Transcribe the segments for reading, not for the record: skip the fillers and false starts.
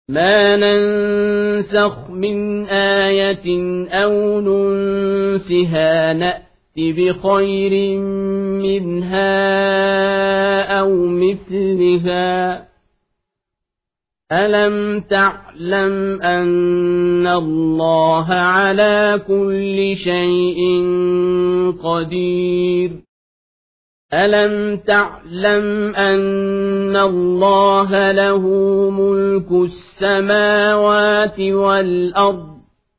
ما ننسخ من آية أو ننسها نأت بخير منها أو مثلها ألم تعلم أن الله على كل شيء قدير ألم تعلم أن الله له ملك السماوات والأرض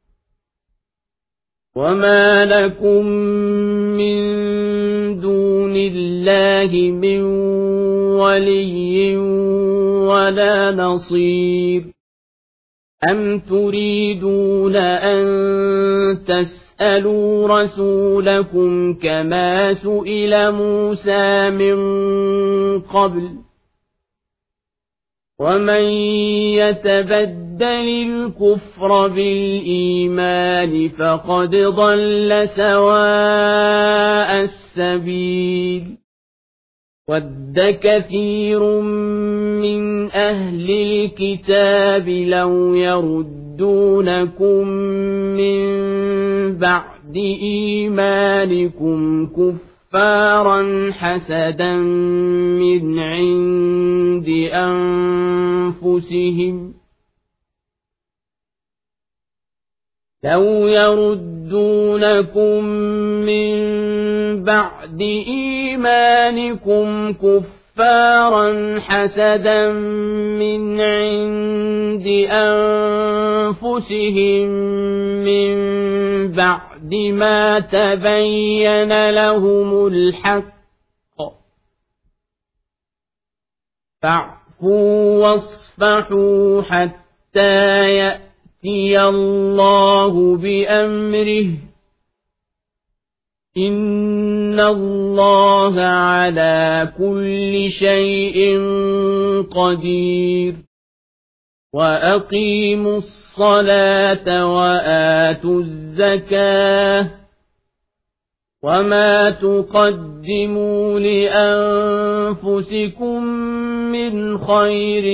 وما لكم من دون الله من ولي ولا نصير أم تريدون أن تسألوا رسولكم كما سئل موسى من قبل ومن يتبدل الكفر بالإيمان فقد ضل سواء السبيل ود كثير من أهل الكتاب لو يردونكم من بعد إيمانكم كفارا حسدا من عند أنفسهم لو يردونكم من بعد إيمانكم كفارا حسدا من عند أنفسهم من بعد ما تبين لهم الحق فاعفوا واصفحوا حتى يأتي الله بأمره إن الله على كل شيء قدير وأقيموا الصلاة وآتوا الزكاة وما تقدموا لأنفسكم من خير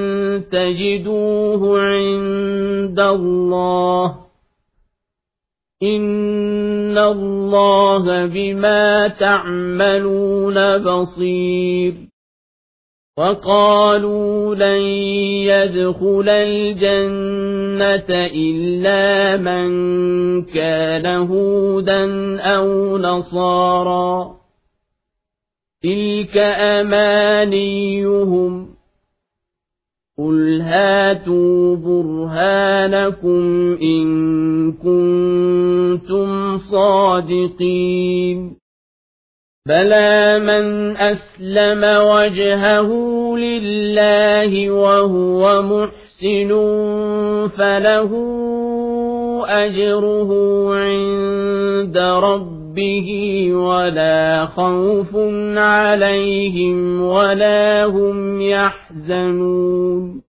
تجدوه عند الله إن الله بما تعملون بصير وقالوا لن يدخل الجنة إلا من كان هودا أو نصارى تلك أمانيهم قل هاتوا برهانكم إن كنتم صادقين بلى من أسلم وجهه لله وهو محسن فله أجره عند ربه ولا خوف عليهم ولا هم يحزنون